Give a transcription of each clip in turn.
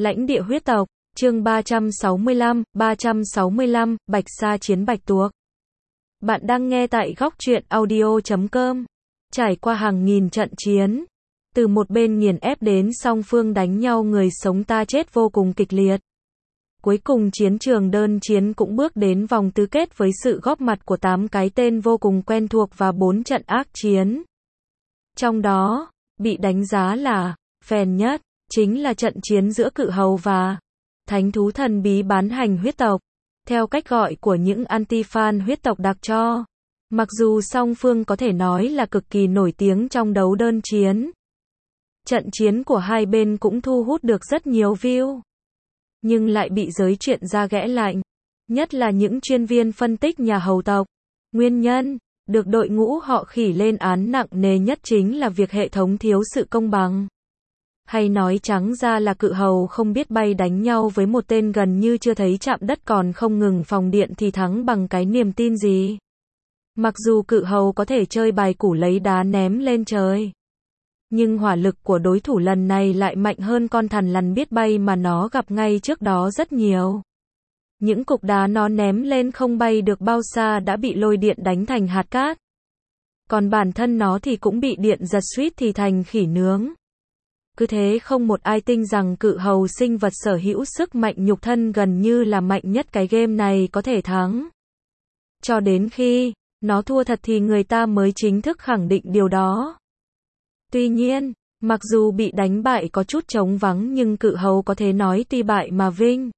Lãnh địa huyết tộc, chương 365, Bạch Sa chiến Bạch Tuộc. Bạn đang nghe tại góc truyện audio.com. Trải qua hàng nghìn trận chiến, từ một bên nghiền ép đến song phương đánh nhau người sống ta chết vô cùng kịch liệt. Cuối cùng chiến trường đơn chiến cũng bước đến vòng tứ kết với sự góp mặt của 8 cái tên vô cùng quen thuộc và 4 trận ác chiến. Trong đó, bị đánh giá là phèn nhất, chính là trận chiến giữa cự hầu và thánh thú thần bí bán hành huyết tộc, theo cách gọi của những anti-fan huyết tộc đặc cho. Mặc dù song phương có thể nói là cực kỳ nổi tiếng trong đấu đơn chiến, trận chiến của hai bên cũng thu hút được rất nhiều view, nhưng lại bị giới chuyện ra ghẻ lạnh, nhất là những chuyên viên phân tích nhà hầu tộc. Nguyên nhân được đội ngũ họ Khỉ lên án nặng nề nhất chính là việc hệ thống thiếu sự công bằng. Hay nói trắng ra là cự hầu không biết bay đánh nhau với một tên gần như chưa thấy chạm đất còn không ngừng phòng điện thì thắng bằng cái niềm tin gì. Mặc dù cự hầu có thể chơi bài củ lấy đá ném lên trời, nhưng hỏa lực của đối thủ lần này lại mạnh hơn con thằn lằn biết bay mà nó gặp ngay trước đó rất nhiều. Những cục đá nó ném lên không bay được bao xa đã bị lôi điện đánh thành hạt cát. Còn bản thân nó thì cũng bị điện giật suýt thì thành khỉ nướng. Cứ thế không một ai tin rằng cự hầu sinh vật sở hữu sức mạnh nhục thân gần như là mạnh nhất cái game này có thể thắng. Cho đến khi nó thua thật thì người ta mới chính thức khẳng định điều đó. Tuy nhiên, mặc dù bị đánh bại có chút trống vắng nhưng cự hầu có thể nói tuy bại mà vinh.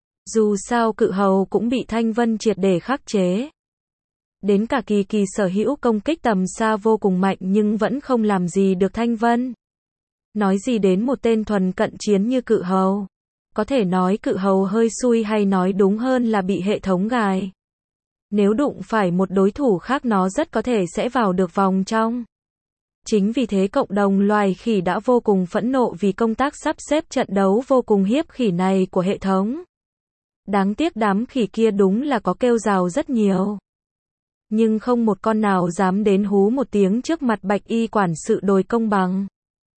Dù sao cự hầu cũng bị Thanh Vân triệt để khắc chế. Đến cả kỳ sở hữu công kích tầm xa vô cùng mạnh nhưng vẫn không làm gì được Thanh Vân. Nói gì đến một tên thuần cận chiến như cự hầu. Có thể nói cự hầu hơi xui hay nói đúng hơn là bị hệ thống gài. Nếu đụng phải một đối thủ khác nó rất có thể sẽ vào được vòng trong. Chính vì thế cộng đồng loài khỉ đã vô cùng phẫn nộ vì công tác sắp xếp trận đấu vô cùng hiếp khỉ này của hệ thống. Đáng tiếc đám khỉ kia đúng là có kêu rào rất nhiều. Nhưng không một con nào dám đến hú một tiếng trước mặt Bạch Y quản sự đòi công bằng.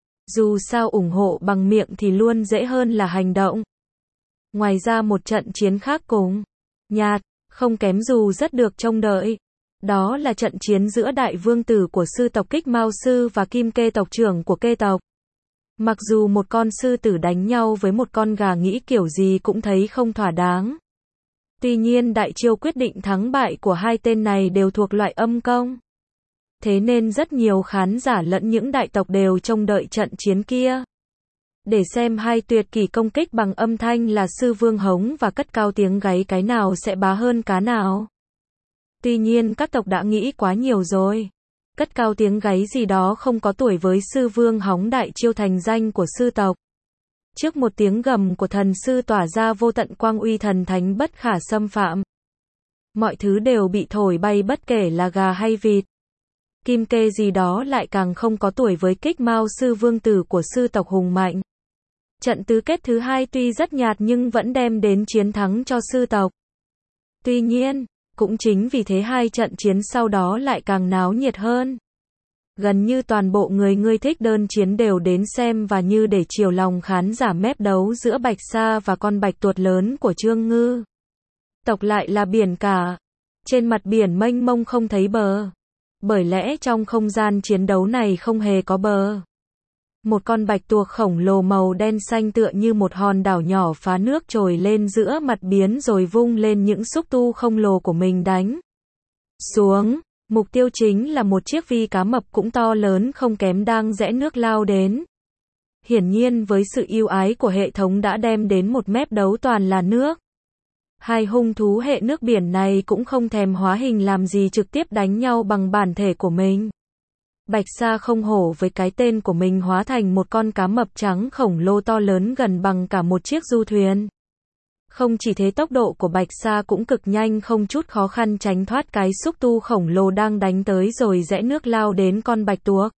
Dù sao ủng hộ bằng miệng thì luôn dễ hơn là hành động. Ngoài ra một trận chiến khác cùng nhạt, không kém dù rất được trông đợi. Đó là trận chiến giữa đại vương tử của sư tộc Kích Mao Sư và Kim Kê tộc trưởng của Kê tộc. Mặc dù một con sư tử đánh nhau với một con gà nghĩ kiểu gì cũng thấy không thỏa đáng. Tuy nhiên đại chiêu quyết định thắng bại của hai tên này đều thuộc loại âm công. Thế nên rất nhiều khán giả lẫn những đại tộc đều trông đợi trận chiến kia. Để xem hai tuyệt kỷ công kích bằng âm thanh là sư vương hống và cất cao tiếng gáy cái nào sẽ bá hơn cá nào. Tuy nhiên các tộc đã nghĩ quá nhiều rồi. Cất cao tiếng gáy gì đó không có tuổi với sư vương hống đại chiêu thành danh của sư tộc. Trước một tiếng gầm của thần sư tỏa ra vô tận quang uy thần thánh bất khả xâm phạm. Mọi thứ đều bị thổi bay bất kể là gà hay vịt. Kim Kê gì đó lại càng không có tuổi với Kích Mao Sư vương tử của sư tộc hùng mạnh. Trận tứ kết thứ hai tuy rất nhạt nhưng vẫn đem đến chiến thắng cho sư tộc. Tuy nhiên, cũng chính vì thế hai trận chiến sau đó lại càng náo nhiệt hơn. Gần như toàn bộ người thích đơn chiến đều đến xem và như để chiều lòng khán giả mép đấu giữa Bạch Sa và con bạch tuộc lớn của Trương Ngư. Tộc lại là biển cả. Trên mặt biển mênh mông không thấy bờ. Bởi lẽ trong không gian chiến đấu này không hề có bờ. Một con bạch tuộc khổng lồ màu đen xanh tựa như một hòn đảo nhỏ phá nước trồi lên giữa mặt biển rồi vung lên những xúc tu khổng lồ của mình đánh xuống. Mục tiêu chính là một chiếc vi cá mập cũng to lớn không kém đang rẽ nước lao đến. Hiển nhiên với sự ưu ái của hệ thống đã đem đến một mép đấu toàn là nước. Hai hung thú hệ nước biển này cũng không thèm hóa hình làm gì trực tiếp đánh nhau bằng bản thể của mình. Bạch Sa không hổ với cái tên của mình hóa thành một con cá mập trắng khổng lồ to lớn gần bằng cả một chiếc du thuyền. Không chỉ thế tốc độ của Bạch Sa cũng cực nhanh không chút khó khăn tránh thoát cái xúc tu khổng lồ đang đánh tới rồi rẽ nước lao đến con bạch tuộc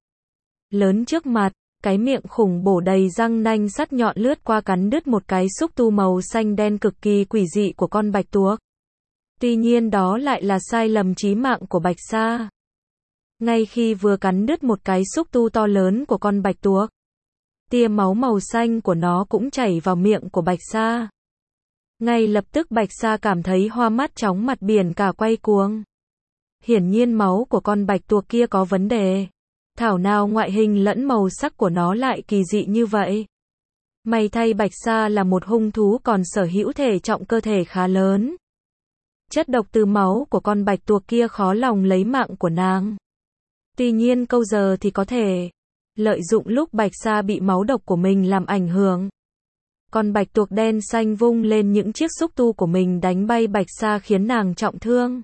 lớn trước mặt. Cái miệng khủng bổ đầy răng nanh sắt nhọn lướt qua cắn đứt một cái xúc tu màu xanh đen cực kỳ quỷ dị của con bạch tuộc. Tuy nhiên đó lại là sai lầm chí mạng của Bạch Sa. Ngay khi vừa cắn đứt một cái xúc tu to lớn của con bạch tuộc, Tia máu màu xanh của nó cũng chảy vào miệng của Bạch Sa. Ngay lập tức Bạch Sa cảm thấy hoa mắt chóng mặt biển cả quay cuồng. Hiển nhiên máu của con bạch tuộc kia có vấn đề. Thảo nào ngoại hình lẫn màu sắc của nó lại kỳ dị như vậy. May thay Bạch Sa là một hung thú còn sở hữu thể trọng cơ thể khá lớn. Chất độc từ máu của con bạch tuộc kia khó lòng lấy mạng của nàng. Tuy nhiên câu giờ thì có thể lợi dụng lúc Bạch Sa bị máu độc của mình làm ảnh hưởng. Con bạch tuộc đen xanh vung lên những chiếc xúc tu của mình đánh bay Bạch Sa khiến nàng trọng thương.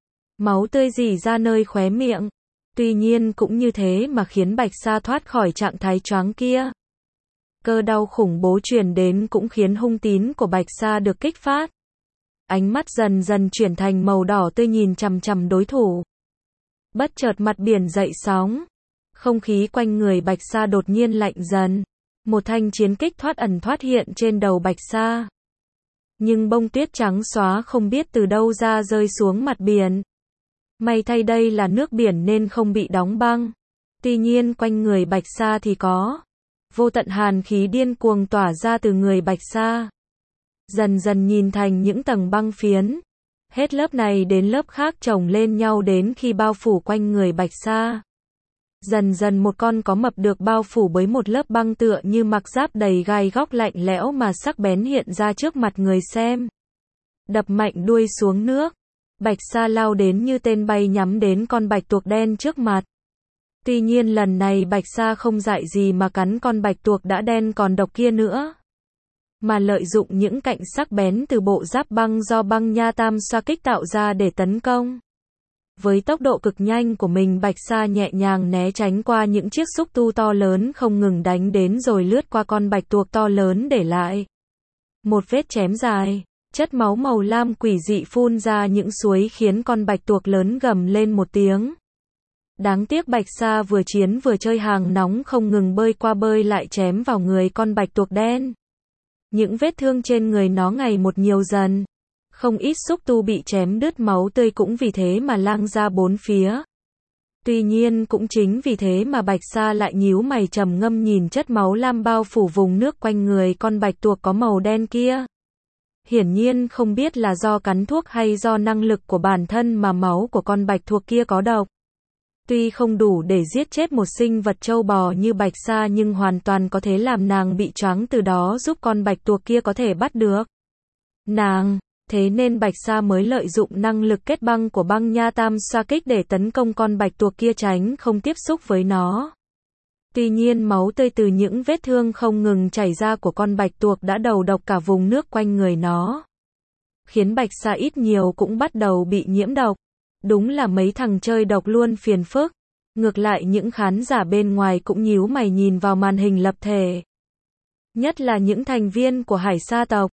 Máu tươi rỉ ra nơi khóe miệng. Tuy nhiên cũng như thế mà khiến Bạch Sa thoát khỏi trạng thái choáng kia. Cơn đau khủng bố truyền đến cũng khiến hung tín của Bạch Sa được kích phát. Ánh mắt dần dần chuyển thành màu đỏ tươi nhìn chằm chằm đối thủ. Bất chợt mặt biển dậy sóng. Không khí quanh người Bạch Sa đột nhiên lạnh dần. Một thanh chiến kích thoát ẩn thoát hiện trên đầu Bạch Sa. Nhưng bông tuyết trắng xóa không biết từ đâu ra rơi xuống mặt biển. May thay đây là nước biển nên không bị đóng băng. Tuy nhiên quanh người Bạch Sa thì có vô tận hàn khí điên cuồng tỏa ra từ người Bạch Sa. Dần dần nhìn thành những tầng băng phiến. Hết lớp này đến lớp khác chồng lên nhau đến khi bao phủ quanh người Bạch Sa. Dần dần một con có mập được bao phủ bởi một lớp băng tựa như mặc giáp đầy gai góc lạnh lẽo mà sắc bén hiện ra trước mặt người xem. Đập mạnh đuôi xuống nước. Bạch Sa lao đến như tên bay nhắm đến con bạch tuộc đen trước mặt. Tuy nhiên lần này Bạch Sa không dại gì mà cắn con bạch tuộc đã đen còn độc kia nữa. Mà lợi dụng những cạnh sắc bén từ bộ giáp băng do băng nha tam xoa kích tạo ra để tấn công. Với tốc độ cực nhanh của mình Bạch Sa nhẹ nhàng né tránh qua những chiếc xúc tu to lớn không ngừng đánh đến rồi lướt qua con bạch tuộc to lớn để lại một vết chém dài. Chất máu màu lam quỷ dị phun ra những suối khiến con bạch tuộc lớn gầm lên một tiếng. Đáng tiếc Bạch Sa vừa chiến vừa chơi hàng nóng không ngừng bơi qua bơi lại chém vào người con bạch tuộc đen. Những vết thương trên người nó ngày một nhiều dần. Không ít xúc tu bị chém đứt máu tươi cũng vì thế mà lang ra bốn phía. Tuy nhiên cũng chính vì thế mà Bạch Sa lại nhíu mày trầm ngâm nhìn chất máu lam bao phủ vùng nước quanh người con bạch tuộc có màu đen kia. Hiển nhiên không biết là do cắn thuốc hay do năng lực của bản thân mà máu của con bạch tuộc kia có độc. Tuy không đủ để giết chết một sinh vật trâu bò như Bạch Sa nhưng hoàn toàn có thể làm nàng bị choáng từ đó giúp con bạch tuộc kia có thể bắt được nàng. Thế nên Bạch Sa mới lợi dụng năng lực kết băng của băng nha tam xoa kích để tấn công con bạch tuộc kia tránh không tiếp xúc với nó. Tuy nhiên máu tươi từ những vết thương không ngừng chảy ra của con bạch tuộc đã đầu độc cả vùng nước quanh người nó. Khiến Bạch Sa ít nhiều cũng bắt đầu bị nhiễm độc. Đúng là mấy thằng chơi độc luôn phiền phức. Ngược lại những khán giả bên ngoài cũng nhíu mày nhìn vào màn hình lập thể. Nhất là những thành viên của Hải Sa tộc.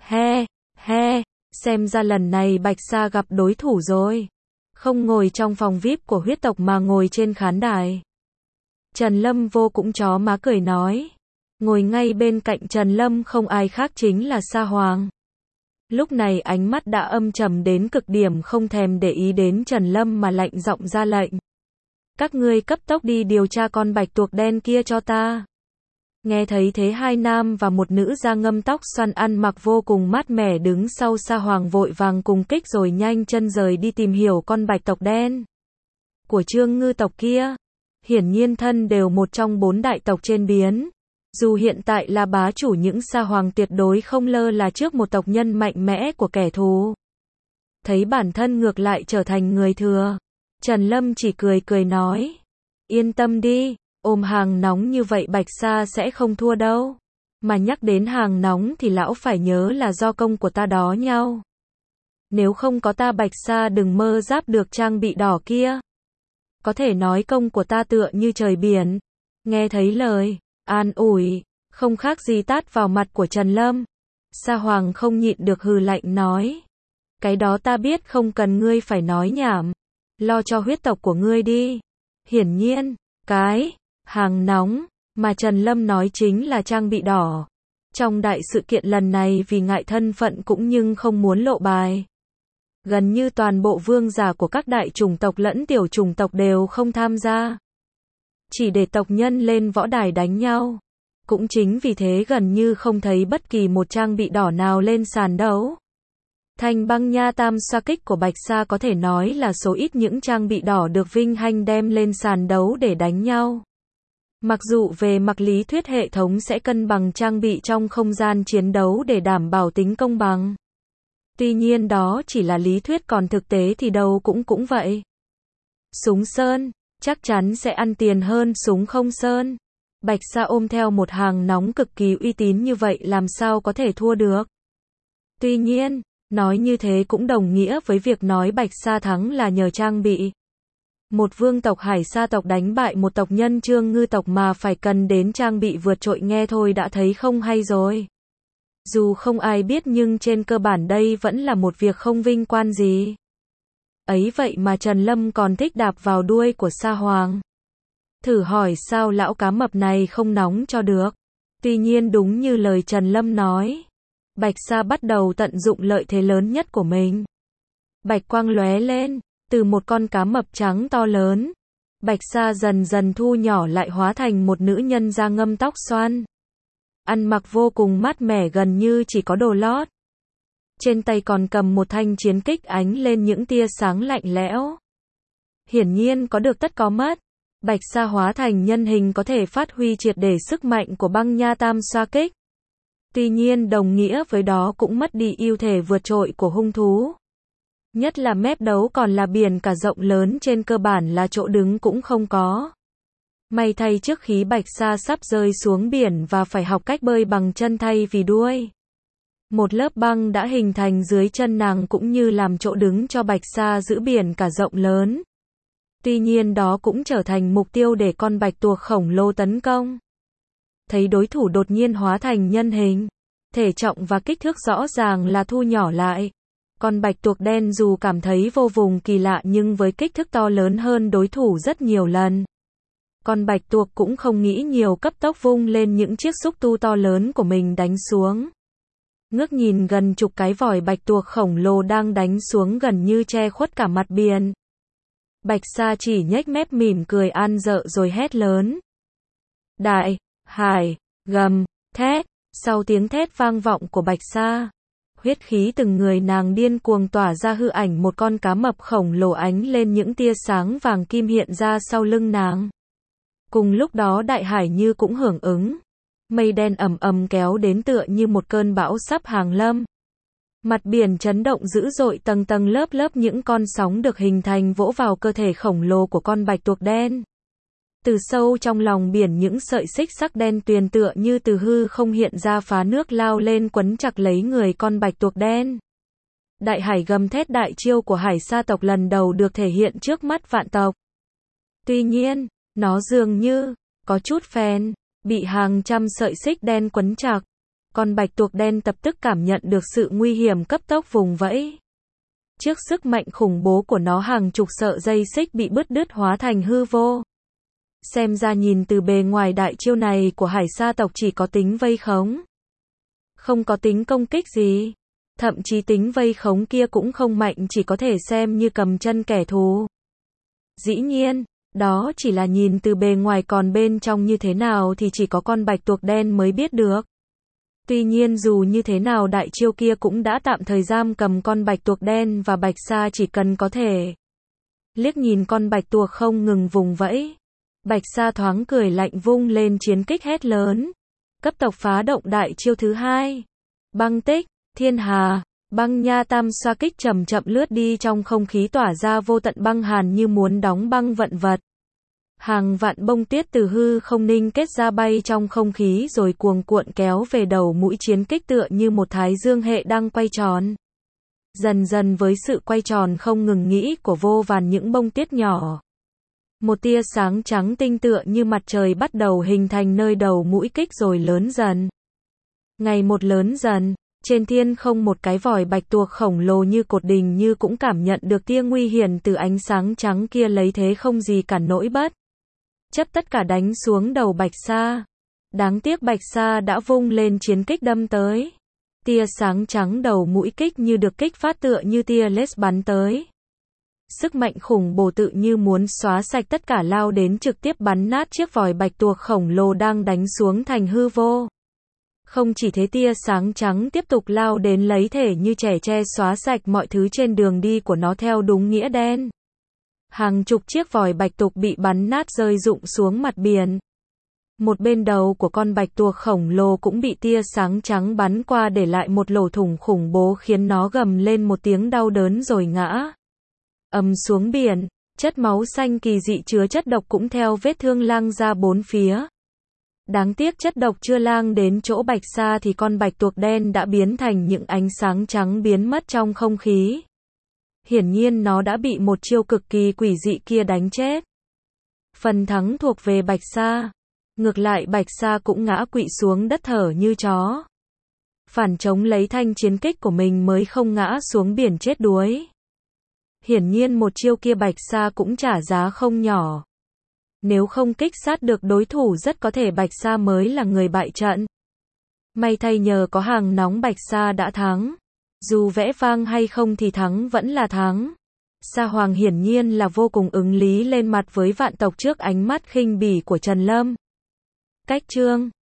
He, xem ra lần này Bạch Sa gặp đối thủ rồi. Không ngồi trong phòng VIP của huyết tộc mà ngồi trên khán đài. Trần Lâm Vô cũng chó má cười nói. Ngồi ngay bên cạnh Trần Lâm không ai khác chính là Sa Hoàng. Lúc này ánh mắt đã âm trầm đến cực điểm không thèm để ý đến Trần Lâm mà lạnh giọng ra lệnh. Các ngươi cấp tốc đi điều tra con bạch tuộc đen kia cho ta. Nghe thấy thế hai nam và một nữ da ngâm tóc xoăn ăn mặc vô cùng mát mẻ đứng sau Sa Hoàng vội vàng cùng kích rồi nhanh chân rời đi tìm hiểu con bạch tộc đen của Trương Ngư tộc kia. Hiển nhiên thân đều một trong 4 đại tộc trên biến. Dù hiện tại là bá chủ những Sa Hoàng tuyệt đối không lơ là trước một tộc nhân mạnh mẽ của kẻ thù. Thấy bản thân ngược lại trở thành người thừa. Trần Lâm chỉ cười nói. Yên tâm đi, ôm hàng nóng như vậy Bạch Sa sẽ không thua đâu. Mà nhắc đến hàng nóng thì lão phải nhớ là do công của ta đó nhau. Nếu không có ta Bạch Sa đừng mơ giáp được trang bị đỏ kia. Có thể nói công của ta tựa như trời biển. Nghe thấy lời an ủi, không khác gì tát vào mặt của Trần Lâm. Sa Hoàng không nhịn được hừ lạnh nói. Cái đó ta biết không cần ngươi phải nói nhảm. Lo cho huyết tộc của ngươi đi. Hiển nhiên, cái hàng nóng mà Trần Lâm nói chính là trang bị đỏ. Trong đại sự kiện lần này vì ngại thân phận cũng nhưng không muốn lộ bài. Gần như toàn bộ vương giả của các đại chủng tộc lẫn tiểu chủng tộc đều không tham gia. Chỉ để tộc nhân lên võ đài đánh nhau. Cũng chính vì thế gần như không thấy bất kỳ một trang bị đỏ nào lên sàn đấu. Thanh băng nha tam xoa kích của Bạch Sa có thể nói là số ít những trang bị đỏ được vinh hạnh đem lên sàn đấu để đánh nhau. Mặc dù về mặt lý thuyết hệ thống sẽ cân bằng trang bị trong không gian chiến đấu để đảm bảo tính công bằng. Tuy nhiên đó chỉ là lý thuyết, còn thực tế thì đâu cũng vậy. Súng sơn, chắc chắn sẽ ăn tiền hơn súng không sơn. Bạch Sa ôm theo một hàng nóng cực kỳ uy tín như vậy làm sao có thể thua được. Tuy nhiên, nói như thế cũng đồng nghĩa với việc nói Bạch Sa thắng là nhờ trang bị. Một vương tộc Hải Sa tộc đánh bại một tộc nhân Trương Ngư tộc mà phải cần đến trang bị vượt trội, nghe thôi đã thấy không hay rồi. Dù không ai biết nhưng trên cơ bản đây vẫn là một việc không vinh quang gì. Ấy vậy mà Trần Lâm còn thích đạp vào đuôi của Sa Hoàng. Thử hỏi sao lão cá mập này không nóng cho được. Tuy nhiên đúng như lời Trần Lâm nói, Bạch Sa bắt đầu tận dụng lợi thế lớn nhất của mình. Bạch quang lóe lên, từ một con cá mập trắng to lớn, Bạch Sa dần dần thu nhỏ lại hóa thành một nữ nhân da ngâm tóc xoăn. Ăn mặc vô cùng mát mẻ, gần như chỉ có đồ lót. Trên tay còn cầm một thanh chiến kích ánh lên những tia sáng lạnh lẽo. Hiển nhiên có được tất có mất. Bạch Sa hóa thành nhân hình có thể phát huy triệt để sức mạnh của băng nha tam xoa kích. Tuy nhiên đồng nghĩa với đó cũng mất đi ưu thể vượt trội của hung thú. Nhất là mép đấu còn là biển cả rộng lớn, trên cơ bản là chỗ đứng cũng không có. May thay trước khi Bạch Sa sắp rơi xuống biển và phải học cách bơi bằng chân thay vì đuôi. Một lớp băng đã hình thành dưới chân nàng cũng như làm chỗ đứng cho Bạch Sa giữ biển cả rộng lớn. Tuy nhiên đó cũng trở thành mục tiêu để con bạch tuộc khổng lồ tấn công. Thấy đối thủ đột nhiên hóa thành nhân hình, thể trọng và kích thước rõ ràng là thu nhỏ lại. Con bạch tuộc đen dù cảm thấy vô cùng kỳ lạ nhưng với kích thước to lớn hơn đối thủ rất nhiều lần. Con bạch tuộc cũng không nghĩ nhiều, cấp tốc vung lên những chiếc xúc tu to lớn của mình đánh xuống. Ngước nhìn gần chục cái vòi bạch tuộc khổng lồ đang đánh xuống gần như che khuất cả mặt biển. Bạch Sa chỉ nhếch mép mỉm cười an dợ rồi hét lớn. Đại, hải, gầm, thét. Sau tiếng thét vang vọng của Bạch Sa, huyết khí từng người nàng điên cuồng tỏa ra, hư ảnh một con cá mập khổng lồ ánh lên những tia sáng vàng kim hiện ra sau lưng nàng. Cùng lúc đó đại hải như cũng hưởng ứng. Mây đen ầm ầm kéo đến tựa như một cơn bão sắp hàng lâm. Mặt biển chấn động dữ dội, tầng tầng lớp lớp những con sóng được hình thành vỗ vào cơ thể khổng lồ của con bạch tuộc đen. Từ sâu trong lòng biển những sợi xích sắc đen tuyền tựa như từ hư không hiện ra, phá nước lao lên quấn chặt lấy người con bạch tuộc đen. Đại hải gầm thét, đại chiêu của Hải Sa tộc lần đầu được thể hiện trước mắt vạn tộc. Tuy nhiên, nó dường như có chút phèn, bị hàng trăm sợi xích đen quấn chặt. Con bạch tuộc đen lập tức cảm nhận được sự nguy hiểm, cấp tốc vùng vẫy. Trước sức mạnh khủng bố của nó, hàng chục sợi dây xích bị bứt đứt hóa thành hư vô. Xem ra nhìn từ bề ngoài đại chiêu này của Hải Sa tộc chỉ có tính vây khống, không có tính công kích gì. Thậm chí tính vây khống kia cũng không mạnh, chỉ có thể xem như cầm chân kẻ thù. Dĩ nhiên, đó chỉ là nhìn từ bề ngoài, còn bên trong như thế nào thì chỉ có con bạch tuộc đen mới biết được. Tuy nhiên dù như thế nào đại chiêu kia cũng đã tạm thời giam cầm con bạch tuộc đen, và Bạch Sa chỉ cần có thể liếc nhìn con bạch tuộc không ngừng vùng vẫy. Bạch Sa thoáng cười lạnh vung lên chiến kích hét lớn. Cấp tộc phá động đại chiêu thứ hai. Băng tích, thiên hà, băng nha tam xoa kích chậm chậm lướt đi trong không khí, tỏa ra vô tận băng hàn như muốn đóng băng vạn vật. Hàng vạn bông tuyết từ hư không ninh kết ra bay trong không khí rồi cuồng cuộn kéo về đầu mũi chiến kích tựa như một thái dương hệ đang quay tròn. Dần dần với sự quay tròn không ngừng nghỉ của vô vàn những bông tuyết nhỏ, một tia sáng trắng tinh tựa như mặt trời bắt đầu hình thành nơi đầu mũi kích rồi lớn dần. Ngày một lớn dần, trên thiên không một cái vòi bạch tuộc khổng lồ như cột đình như cũng cảm nhận được tia nguy hiểm từ ánh sáng trắng kia, lấy thế không gì cản nổi bất chấp tất cả đánh xuống đầu Bạch Sa. Đáng tiếc Bạch Sa đã vung lên chiến kích đâm tới. Tia sáng trắng đầu mũi kích như được kích phát tựa như tia laser bắn tới. Sức mạnh khủng bồ tự như muốn xóa sạch tất cả lao đến trực tiếp bắn nát chiếc vòi bạch tuộc khổng lồ đang đánh xuống thành hư vô. Không chỉ thế, tia sáng trắng tiếp tục lao đến lấy thể như trẻ tre xóa sạch mọi thứ trên đường đi của nó theo đúng nghĩa đen. Hàng chục chiếc vòi bạch tuộc bị bắn nát rơi rụng xuống mặt biển. Một bên đầu của con bạch tuộc khổng lồ cũng bị tia sáng trắng bắn qua để lại một lỗ thủng khủng bố khiến nó gầm lên một tiếng đau đớn rồi ngã ầm xuống biển. Chất máu xanh kỳ dị chứa chất độc cũng theo vết thương lang ra bốn phía. Đáng tiếc chất độc chưa lang đến chỗ Bạch Sa thì con bạch tuộc đen đã biến thành những ánh sáng trắng biến mất trong không khí. Hiển nhiên nó đã bị một chiêu cực kỳ quỷ dị kia đánh chết. Phần thắng thuộc về Bạch Sa. Ngược lại Bạch Sa cũng ngã quỵ xuống đất thở như chó. Phản chống lấy thanh chiến kích của mình mới không ngã xuống biển chết đuối. Hiển nhiên một chiêu kia Bạch Sa cũng trả giá không nhỏ. Nếu không kích sát được đối thủ rất có thể Bạch Sa mới là người bại trận. May thay nhờ có hàng nóng Bạch Sa đã thắng. Dù vẽ vang hay không thì thắng vẫn là thắng. Sa Hoàng hiển nhiên là vô cùng ứng lý lên mặt với vạn tộc trước ánh mắt khinh bỉ của Trần Lâm. Cách chương